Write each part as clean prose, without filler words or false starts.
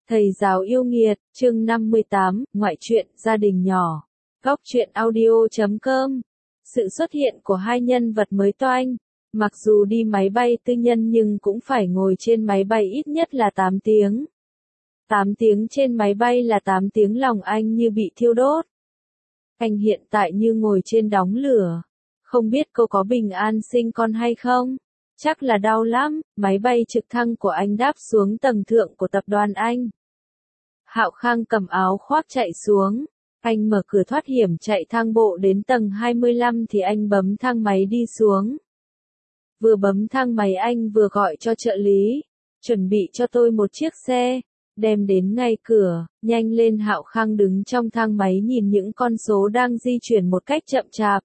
Thầy giáo yêu nghiệt, chương 58, ngoại truyện, gia đình nhỏ. Góc truyện audio.com. Sự xuất hiện của hai nhân vật mới toanh. Mặc dù đi máy bay tư nhân nhưng cũng phải ngồi trên máy bay ít nhất là 8 tiếng. 8 tiếng trên máy bay là 8 tiếng lòng anh như bị thiêu đốt. Anh hiện tại như ngồi trên đống lửa. Không biết cô có bình an sinh con hay không? Chắc là đau lắm. Máy bay trực thăng của anh đáp xuống tầng thượng của tập đoàn anh. Hạo Khang cầm áo khoác chạy xuống. Anh mở cửa thoát hiểm chạy thang bộ đến tầng 25 thì anh bấm thang máy đi xuống. Vừa bấm thang máy anh vừa gọi cho trợ lý. Chuẩn bị cho tôi một chiếc xe. Đem đến ngay cửa, nhanh lên. Hạo Khang đứng trong thang máy nhìn những con số đang di chuyển một cách chậm chạp.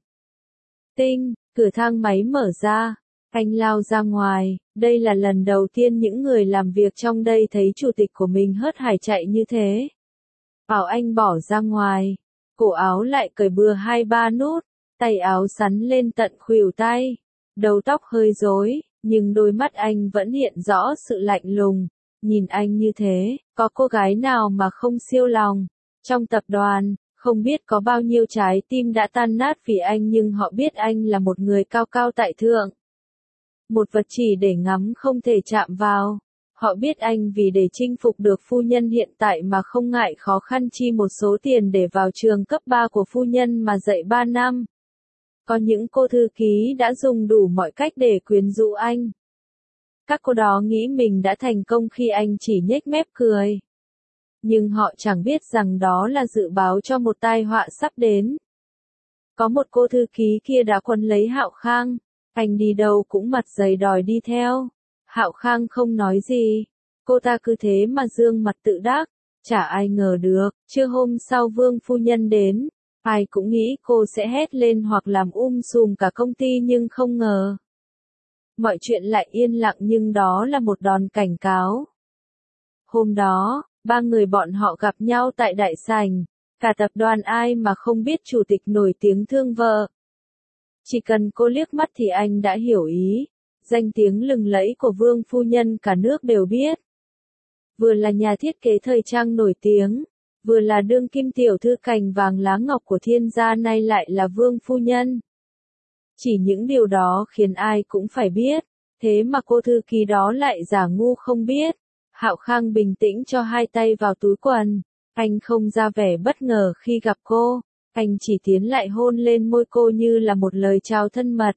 Tinh, cửa thang máy mở ra. Anh lao ra ngoài, đây là lần đầu tiên những người làm việc trong đây thấy chủ tịch của mình hớt hải chạy như thế. Bảo anh bỏ ra ngoài, cổ áo lại cởi bừa 2-3 nút, tay áo sắn lên tận khuỷu tay, đầu tóc hơi rối, nhưng đôi mắt anh vẫn hiện rõ sự lạnh lùng. Nhìn anh như thế, có cô gái nào mà không siêu lòng. Trong tập đoàn, không biết có bao nhiêu trái tim đã tan nát vì anh nhưng họ biết anh là một người cao cao tại thượng. Một vật chỉ để ngắm không thể chạm vào. Họ biết anh vì để chinh phục được phu nhân hiện tại mà không ngại khó khăn chi một số tiền để vào trường cấp 3 của phu nhân mà dạy 3 năm. Có những cô thư ký đã dùng đủ mọi cách để quyến rũ anh. Các cô đó nghĩ mình đã thành công khi anh chỉ nhếch mép cười. Nhưng họ chẳng biết rằng đó là dự báo cho một tai họa sắp đến. Có một cô thư ký kia đã quấn lấy Hạo Khang. Anh đi đâu cũng mặt dày đòi đi theo. Hạo Khang không nói gì. Cô ta cứ thế mà dương mặt tự đắc. Chả ai ngờ được, trưa hôm sau Vương phu nhân đến. Ai cũng nghĩ cô sẽ hét lên hoặc làm sùm cả công ty nhưng không ngờ. Mọi chuyện lại yên lặng nhưng đó là một đòn cảnh cáo. Hôm đó, 3 người bọn họ gặp nhau tại đại sảnh. Cả tập đoàn ai mà không biết chủ tịch nổi tiếng thương vợ. Chỉ cần cô liếc mắt thì anh đã hiểu ý. Danh tiếng lừng lẫy của Vương phu nhân cả nước đều biết. Vừa là nhà thiết kế thời trang nổi tiếng, vừa là đương kim tiểu thư cành vàng lá ngọc của thiên gia nay lại là Vương phu nhân. Chỉ những điều đó khiến ai cũng phải biết, thế mà cô thư ký đó lại giả ngu không biết. Hạo Khang bình tĩnh cho 2 tay vào túi quần. Anh không ra vẻ bất ngờ khi gặp cô. Anh chỉ tiến lại hôn lên môi cô như là một lời chào thân mật.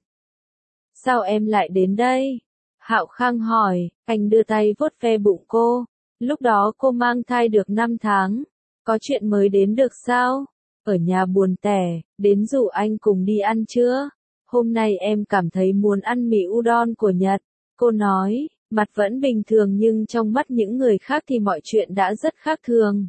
Sao em lại đến đây? Hạo Khang hỏi. Anh đưa tay vuốt ve bụng cô. Lúc đó cô mang thai được 5 tháng. Có chuyện mới đến được sao? Ở nhà buồn tẻ, đến rủ anh cùng đi ăn chưa? Hôm nay em cảm thấy muốn ăn mì udon của Nhật. Cô nói, mặt vẫn bình thường nhưng trong mắt những người khác thì mọi chuyện đã rất khác thường.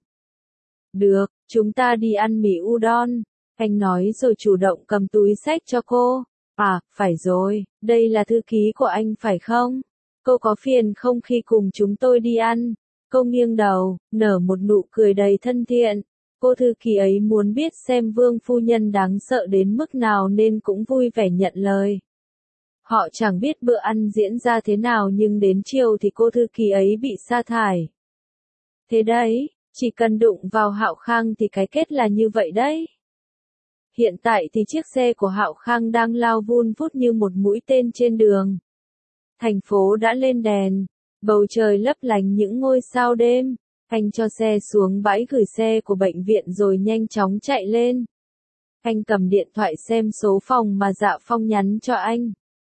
Được, chúng ta đi ăn mì udon. Anh nói rồi chủ động cầm túi xách cho cô. À, phải rồi, đây là thư ký của anh phải không? Cô có phiền không khi cùng chúng tôi đi ăn? Cô nghiêng đầu, nở một nụ cười đầy thân thiện. Cô thư ký ấy muốn biết xem Vương phu nhân đáng sợ đến mức nào nên cũng vui vẻ nhận lời. Họ chẳng biết bữa ăn diễn ra thế nào nhưng đến chiều thì cô thư ký ấy bị sa thải. Thế đấy, chỉ cần đụng vào Hạo Khang thì cái kết là như vậy đấy. Hiện tại thì chiếc xe của Hạo Khang đang lao vun vút như một mũi tên trên đường. Thành phố đã lên đèn, bầu trời lấp lánh những ngôi sao đêm. Anh cho xe xuống bãi gửi xe của bệnh viện rồi nhanh chóng chạy lên. Anh cầm điện thoại xem số phòng mà Dạ Phong nhắn cho anh.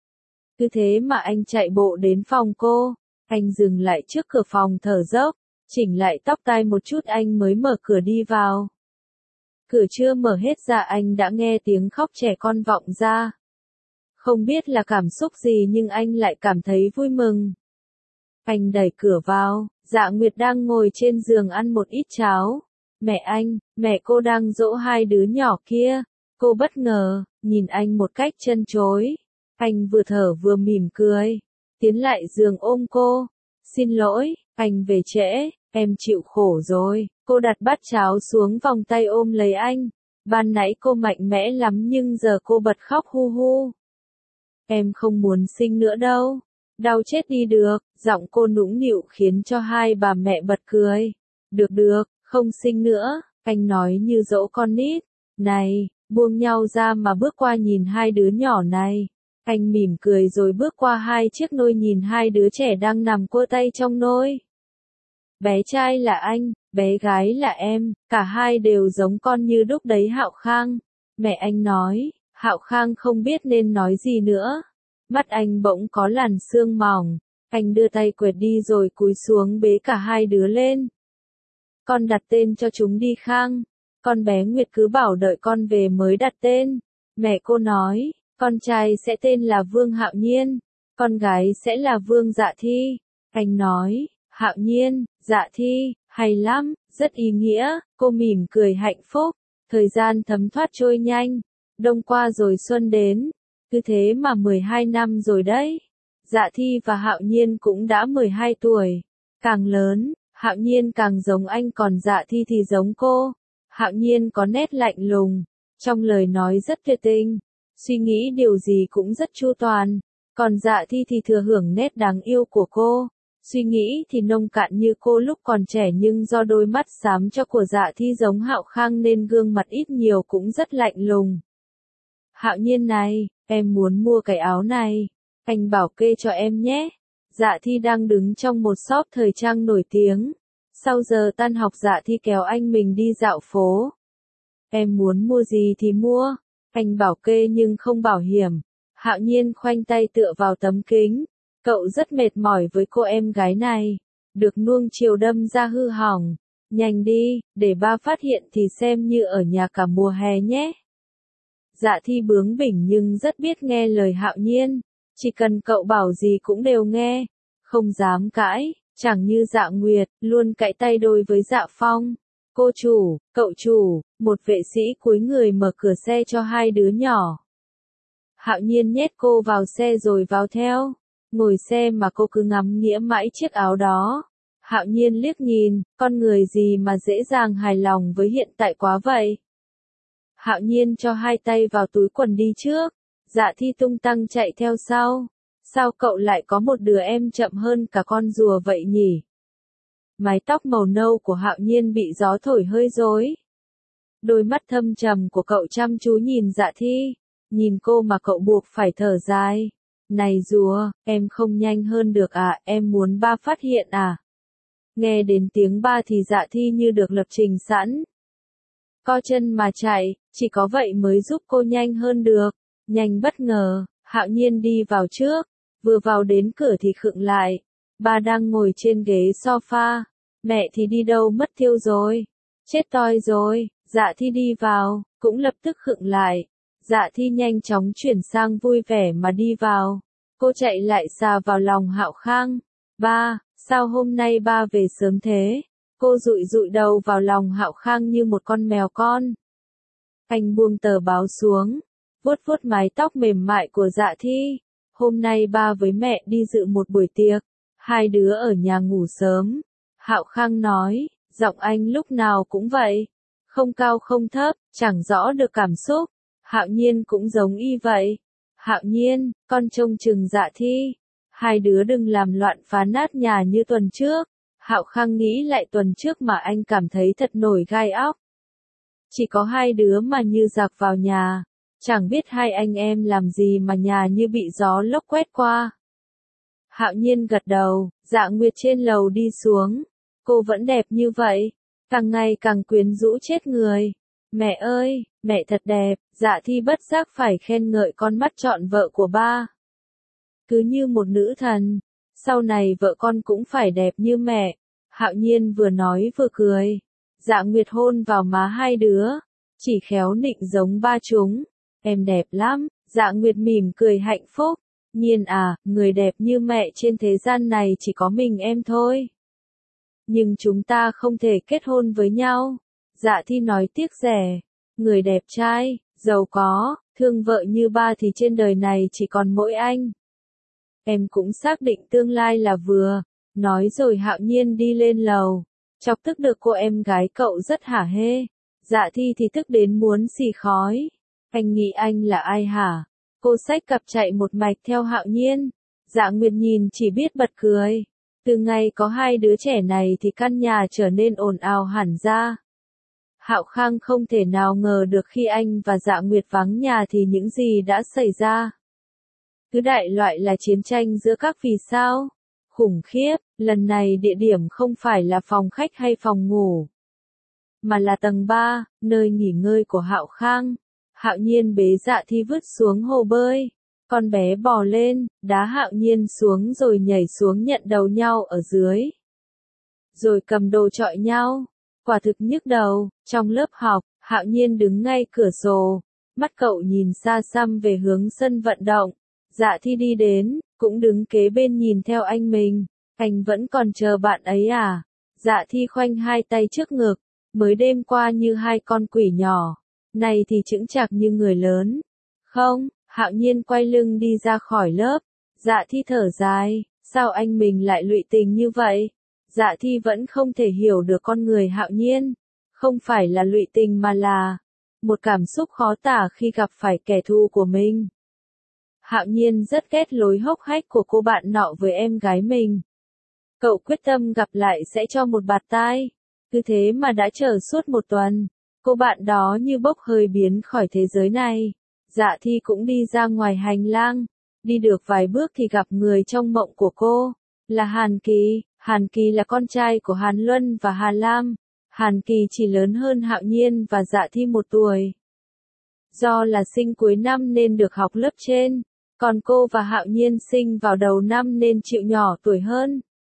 Cứ thế mà anh chạy bộ đến phòng cô. Anh dừng lại trước cửa phòng thở dốc, chỉnh lại tóc tai một chút anh mới mở cửa đi vào. Cửa chưa mở hết ra anh đã nghe tiếng khóc trẻ con vọng ra. Không biết là cảm xúc gì nhưng anh lại cảm thấy vui mừng. Anh đẩy cửa vào, Dạ Nguyệt đang ngồi trên giường ăn một ít cháo. Mẹ cô đang dỗ 2 đứa nhỏ kia. Cô bất ngờ, nhìn anh một cách trân trối. Anh vừa thở vừa mỉm cười. Tiến lại giường ôm cô. Xin lỗi, anh về trễ, em chịu khổ rồi. Cô đặt bát cháo xuống vòng tay ôm lấy anh. Ban nãy cô mạnh mẽ lắm nhưng giờ cô bật khóc hu hu. Em không muốn sinh nữa đâu. Đau chết đi được, giọng cô nũng nịu khiến cho 2 bà mẹ bật cười. Được được, không sinh nữa, anh nói như dỗ con nít. Này, buông nhau ra mà bước qua nhìn hai đứa nhỏ này. Anh mỉm cười rồi bước qua hai chiếc nôi nhìn hai đứa trẻ đang nằm quơ tay trong nôi. Bé trai là anh, bé gái là em, cả hai đều giống con như đúc đấy Hạo Khang. Mẹ anh nói, Hạo Khang không biết nên nói gì nữa. Mắt anh bỗng có làn sương mỏng, anh đưa tay quệt đi rồi cúi xuống bế cả hai đứa lên. Con đặt tên cho chúng đi Khang. Con bé Nguyệt cứ bảo đợi con về mới đặt tên. Mẹ cô nói, con trai sẽ tên là Vương Hạo Nhiên, con gái sẽ là Vương Dạ Thi. Anh nói, Hạo Nhiên, Dạ Thi, hay lắm, rất ý nghĩa. Cô mỉm cười hạnh phúc. Thời gian thấm thoát trôi nhanh. Đông qua rồi xuân đến. Cứ thế mà 12 năm rồi đấy. Dạ Thi và Hạo Nhiên cũng đã 12 tuổi. Càng lớn, Hạo Nhiên càng giống anh còn Dạ Thi thì giống cô. Hạo Nhiên có nét lạnh lùng, trong lời nói rất tuyệt tình, suy nghĩ điều gì cũng rất chu toàn. Còn Dạ Thi thì thừa hưởng nét đáng yêu của cô. Suy nghĩ thì nông cạn như cô lúc còn trẻ nhưng do đôi mắt xám cho của Dạ Thi giống Hạo Khang nên gương mặt ít nhiều cũng rất lạnh lùng. Hạo Nhiên này, em muốn mua cái áo này. Anh bảo kê cho em nhé. Dạ Thi đang đứng trong một shop thời trang nổi tiếng. Sau giờ tan học Dạ Thi kéo anh mình đi dạo phố. Em muốn mua gì thì mua. Anh bảo kê nhưng không bảo hiểm. Hạo Nhiên khoanh tay tựa vào tấm kính. Cậu rất mệt mỏi với cô em gái này. Được nuông chiều đâm ra hư hỏng. Nhanh đi, để ba phát hiện thì xem như ở nhà cả mùa hè nhé. Dạ Thi bướng bỉnh nhưng rất biết nghe lời Hạo Nhiên. Chỉ cần cậu bảo gì cũng đều nghe. Không dám cãi, chẳng như Dạ Nguyệt, luôn cãi tay đôi với Dạ Phong. Cô chủ, cậu chủ, một vệ sĩ cúi người mở cửa xe cho hai đứa nhỏ. Hạo Nhiên nhét cô vào xe rồi vào theo. Ngồi xe mà cô cứ ngắm nghía mãi chiếc áo đó. Hạo Nhiên liếc nhìn, con người gì mà dễ dàng hài lòng với hiện tại quá vậy. Hạo Nhiên cho hai tay vào túi quần đi trước. Dạ Thi tung tăng chạy theo sau. Sao cậu lại có một đứa em chậm hơn cả con rùa vậy nhỉ? Mái tóc màu nâu của Hạo Nhiên bị gió thổi hơi rối. Đôi mắt thâm trầm của cậu chăm chú nhìn Dạ Thi. Nhìn cô mà cậu buộc phải thở dài. Này rùa, em không nhanh hơn được à, em muốn ba phát hiện à? Nghe đến tiếng ba thì Dạ Thi như được lập trình sẵn. Co chân mà chạy, chỉ có vậy mới giúp cô nhanh hơn được. Nhanh bất ngờ, Hạo Nhiên đi vào trước. Vừa vào đến cửa thì khựng lại. Ba đang ngồi trên ghế sofa. Mẹ thì đi đâu mất tiêu rồi. Chết toi rồi. Dạ Thi đi vào, cũng lập tức khựng lại. Dạ Thi nhanh chóng chuyển sang vui vẻ mà đi vào. Cô chạy lại xà vào lòng Hạo Khang. Ba, sao hôm nay ba về sớm thế? Cô dụi dụi đầu vào lòng Hạo Khang như một con mèo con. Anh buông tờ báo xuống, vuốt vuốt mái tóc mềm mại của Dạ Thi. Hôm nay ba với mẹ đi dự một buổi tiệc, hai đứa ở nhà ngủ sớm. Hạo Khang nói, giọng anh lúc nào cũng vậy, không cao không thấp, chẳng rõ được cảm xúc. Hạo Nhiên cũng giống y vậy. Hạo Nhiên, con trông chừng Dạ Thi. Hai đứa đừng làm loạn phá nát nhà như tuần trước. Hạo Khang nghĩ lại tuần trước mà anh cảm thấy thật nổi gai óc. Chỉ có hai đứa mà như giặc vào nhà. Chẳng biết hai anh em làm gì mà nhà như bị gió lốc quét qua. Hạo Nhiên gật đầu, Dạ Nguyệt trên lầu đi xuống. Cô vẫn đẹp như vậy, càng ngày càng quyến rũ chết người. Mẹ ơi, mẹ thật đẹp. Dạ Thi bất giác phải khen ngợi con mắt trọn vợ của ba. Cứ như một nữ thần, sau này vợ con cũng phải đẹp như mẹ. Hạo Nhiên vừa nói vừa cười. Dạ Nguyệt hôn vào má hai đứa, chỉ khéo nịnh giống ba chúng. Em đẹp lắm. Dạ Nguyệt mỉm cười hạnh phúc. Nhiên à, người đẹp như mẹ trên thế gian này chỉ có mình em thôi. Nhưng chúng ta không thể kết hôn với nhau. Dạ Thi nói tiếc rẻ. Người đẹp trai, giàu có, thương vợ như ba thì trên đời này chỉ còn mỗi anh. Em cũng xác định tương lai là vừa. Nói rồi Hạo Nhiên đi lên lầu. Chọc tức được cô em gái cậu rất hả hê. Dạ Thi thì tức đến muốn xì khói. Anh nghĩ anh là ai hả? Cô xách cặp chạy một mạch theo Hạo Nhiên. Dạ Nguyệt nhìn chỉ biết bật cười. Từ ngày có hai đứa trẻ này thì căn nhà trở nên ồn ào hẳn ra. Hạo Khang không thể nào ngờ được khi anh và Dạ Nguyệt vắng nhà thì những gì đã xảy ra. Thứ đại loại là chiến tranh giữa các vì sao. Khủng khiếp, lần này địa điểm không phải là phòng khách hay phòng ngủ, mà là tầng 3, nơi nghỉ ngơi của Hạo Khang. Hạo Nhiên bế Dạ Thi vứt xuống hồ bơi. Con bé bò lên, đá Hạo Nhiên xuống rồi nhảy xuống nhận đầu nhau ở dưới. Rồi cầm đồ chọi nhau. Quả thực nhức đầu. Trong lớp học, Hạo Nhiên đứng ngay cửa sổ. Mắt cậu nhìn xa xăm về hướng sân vận động. Dạ Thi đi đến, cũng đứng kế bên nhìn theo anh mình. Anh vẫn còn chờ bạn ấy à? Dạ Thi khoanh hai tay trước ngực. Mới đêm qua như hai con quỷ nhỏ. Này thì chững chạc như người lớn. Không, Hạo Nhiên quay lưng đi ra khỏi lớp. Dạ Thi thở dài. Sao anh mình lại lụy tình như vậy? Dạ Thi vẫn không thể hiểu được con người Hạo Nhiên. Không phải là lụy tình mà là một cảm xúc khó tả khi gặp phải kẻ thù của mình. Hạo Nhiên rất ghét lối hốc hách của cô bạn nọ với em gái mình. Cậu quyết tâm gặp lại sẽ cho một bạt tai. Cứ thế mà đã chờ suốt một tuần. Cô bạn đó như bốc hơi biến khỏi thế giới này. Dạ Thi cũng đi ra ngoài hành lang. Đi được vài bước thì gặp người trong mộng của cô. Là Hàn Kỳ. Hàn Kỳ là con trai của Hàn Luân và Hà Lam. Hàn Kỳ chỉ lớn hơn Hạo Nhiên và Dạ Thi 1 tuổi. Do là sinh cuối năm nên được học lớp trên. Còn cô và Hạo Nhiên sinh vào đầu năm nên chịu nhỏ tuổi hơn.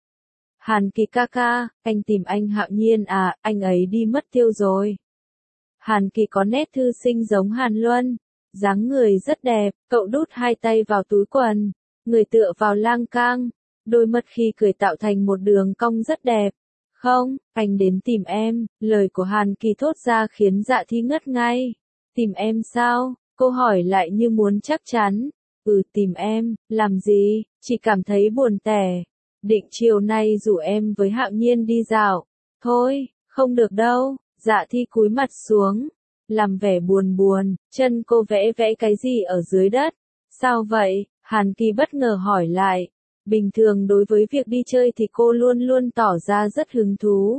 Hàn Kỳ ca ca, anh tìm anh Hạo Nhiên à, anh ấy đi mất tiêu rồi. Hàn Kỳ có nét thư sinh giống Hàn Luân. Dáng người rất đẹp, cậu đút hai tay vào túi quần. Người tựa vào lan can. Đôi mắt khi cười tạo thành một đường cong rất đẹp. Không, anh đến tìm em, lời của Hàn Kỳ thốt ra khiến Dạ Thi ngất ngay. Tìm em sao? Cô hỏi lại như muốn chắc chắn. Tìm em, làm gì? Chỉ cảm thấy buồn tẻ. Định chiều nay rủ em với Hạo Nhiên đi dạo. Thôi, không được đâu. Dạ Thi cúi mặt xuống. Làm vẻ buồn buồn, chân cô vẽ vẽ cái gì ở dưới đất. Sao vậy? Hàn Kỳ bất ngờ hỏi lại. Bình thường đối với việc đi chơi thì cô luôn luôn tỏ ra rất hứng thú.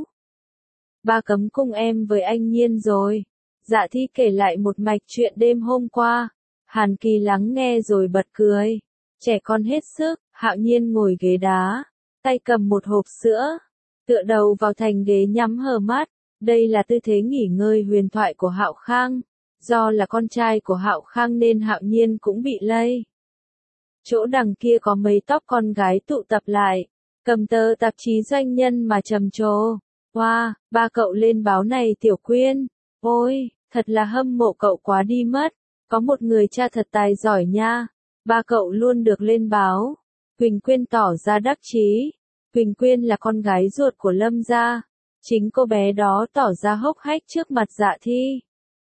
Ba cấm cùng em với anh Nhiên rồi. Dạ Thi kể lại một mạch chuyện đêm hôm qua. Hàn Kỳ lắng nghe rồi bật cười. Trẻ con hết sức, Hạo Nhiên ngồi ghế đá, tay cầm một hộp sữa, tựa đầu vào thành ghế nhắm hờ mắt. Đây là tư thế nghỉ ngơi huyền thoại của Hạo Khang. Do là con trai của Hạo Khang nên Hạo Nhiên cũng bị lây. Chỗ đằng kia có mấy tóc con gái tụ tập lại, cầm tờ tạp chí doanh nhân mà trầm trồ. Wow, ba cậu lên báo này Tiểu Quyên. Ôi, thật là hâm mộ cậu quá đi mất. Có một người cha thật tài giỏi nha. Ba cậu luôn được lên báo. Quỳnh Quyên tỏ ra đắc chí. Quỳnh Quyên là con gái ruột của Lâm gia. Chính cô bé đó tỏ ra hốc hách trước mặt Dạ Thi.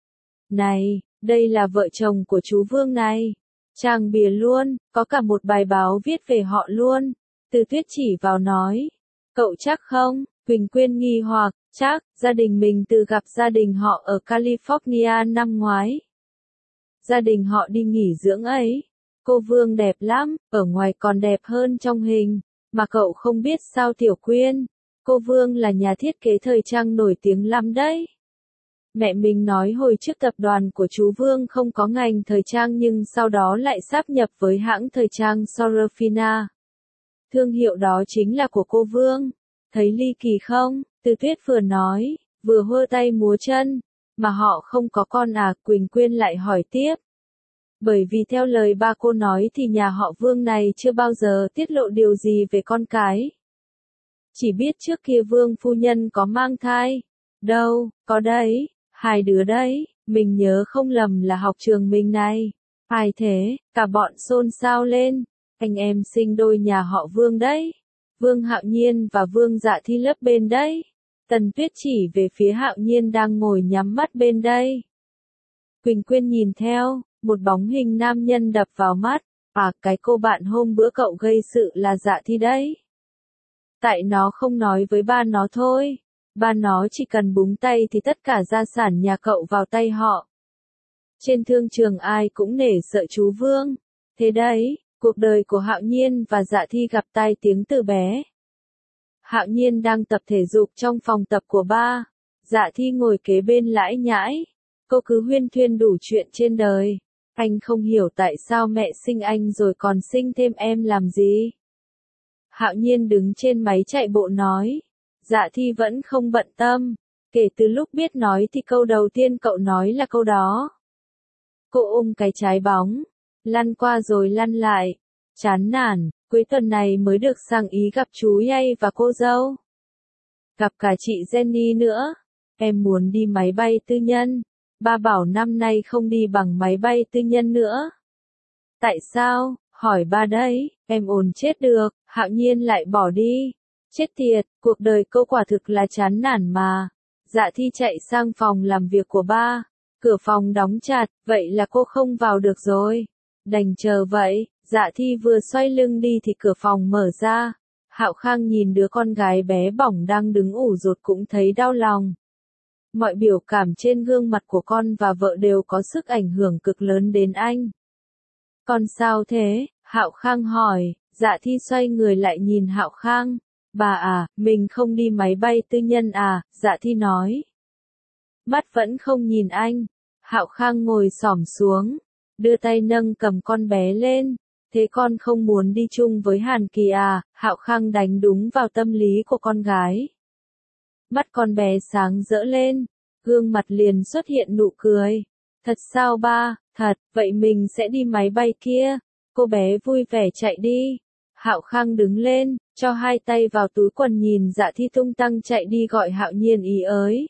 Này, đây là vợ chồng của chú Vương này. Trang bìa luôn, có cả một bài báo viết về họ luôn. Từ Tuyết chỉ vào nói. Cậu chắc không? Quỳnh Quyên nghi hoặc, chắc, gia đình mình từ gặp gia đình họ ở California năm ngoái. Gia đình họ đi nghỉ dưỡng ấy. Cô Vương đẹp lắm, ở ngoài còn đẹp hơn trong hình. Mà cậu không biết sao Tiểu Quyên. Cô Vương là nhà thiết kế thời trang nổi tiếng lắm đấy. Mẹ mình nói hồi trước tập đoàn của chú Vương không có ngành thời trang nhưng sau đó lại sáp nhập với hãng thời trang Sorafina. Thương hiệu đó chính là của cô Vương. Thấy ly kỳ không? Từ Tuyết vừa nói, vừa hơ tay múa chân. Mà họ không có con à? Quỳnh Quyên lại hỏi tiếp. Bởi vì theo lời ba cô nói thì nhà họ Vương này chưa bao giờ tiết lộ điều gì về con cái. Chỉ biết trước kia Vương phu nhân có mang thai. Đâu, có đấy, hai đứa đấy, mình nhớ không lầm là học trường mình này. Ai thế? Cả bọn xôn xao lên. Anh em sinh đôi nhà họ Vương đấy. Vương Hạo Nhiên và Vương Dạ Thi lớp bên đấy. Tần Tuyết chỉ về phía Hạo Nhiên đang ngồi nhắm mắt bên đây. Quỳnh Quyên nhìn theo, một bóng hình nam nhân đập vào mắt. À, cái cô bạn hôm bữa cậu gây sự là Dạ Thi đấy. Tại nó không nói với ba nó thôi. Ba nó chỉ cần búng tay thì tất cả gia sản nhà cậu vào tay họ. Trên thương trường ai cũng nể sợ chú Vương. Thế đấy, cuộc đời của Hạo Nhiên và Dạ Thi gặp tai tiếng từ bé. Hạo Nhiên đang tập thể dục trong phòng tập của ba. Dạ Thi ngồi kế bên lải nhải. Cô cứ huyên thuyên đủ chuyện trên đời. Anh không hiểu tại sao mẹ sinh anh rồi còn sinh thêm em làm gì. Hạo Nhiên đứng trên máy chạy bộ nói. Dạ Thi vẫn không bận tâm. Kể từ lúc biết nói thì câu đầu tiên cậu nói là câu đó. Cô ôm cái trái bóng. Lăn qua rồi lăn lại. Chán nản, cuối tuần này mới được sang Ý gặp chú Yay và cô dâu. Gặp cả chị Jenny nữa. Em muốn đi máy bay tư nhân. Ba bảo năm nay không đi bằng máy bay tư nhân nữa. Tại sao? Hỏi ba đấy, em ổn chết được, Hạo Nhiên lại bỏ đi. Chết tiệt, cuộc đời cô quả thực là chán nản mà. Dạ Thi chạy sang phòng làm việc của ba. Cửa phòng đóng chặt, vậy là cô không vào được rồi. Đành chờ vậy, Dạ Thi vừa xoay lưng đi thì cửa phòng mở ra. Hạo Khang nhìn đứa con gái bé bỏng đang đứng ủ rột cũng thấy đau lòng. Mọi biểu cảm trên gương mặt của con và vợ đều có sức ảnh hưởng cực lớn đến anh. Con sao thế? Hạo Khang hỏi. Dạ Thi xoay người lại nhìn Hạo Khang. Bà à, mình không đi máy bay tư nhân à? Dạ Thi nói. Mắt vẫn không nhìn anh. Hạo Khang ngồi xổm xuống, đưa tay nâng cầm con bé lên. Thế con không muốn đi chung với Hàn Kỳ à? Hạo Khang đánh đúng vào tâm lý của con gái. Mắt con bé sáng rỡ lên, gương mặt liền xuất hiện nụ cười. Thật sao ba? Thật, vậy mình sẽ đi máy bay kia. Cô bé vui vẻ chạy đi. Hạo Khang đứng lên, cho hai tay vào túi quần nhìn Dạ Thi tung tăng chạy đi gọi Hạo Nhiên ý ới.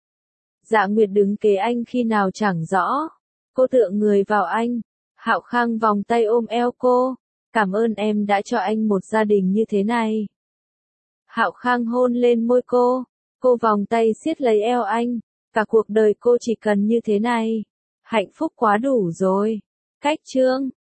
Dạ Nguyệt đứng kế anh khi nào chẳng rõ. Cô tựa người vào anh. Hạo Khang vòng tay ôm eo cô. Cảm ơn em đã cho anh một gia đình như thế này. Hạo Khang hôn lên môi cô. Cô vòng tay siết lấy eo anh. Cả cuộc đời cô chỉ cần như thế này. Hạnh phúc quá đủ rồi. Cách chương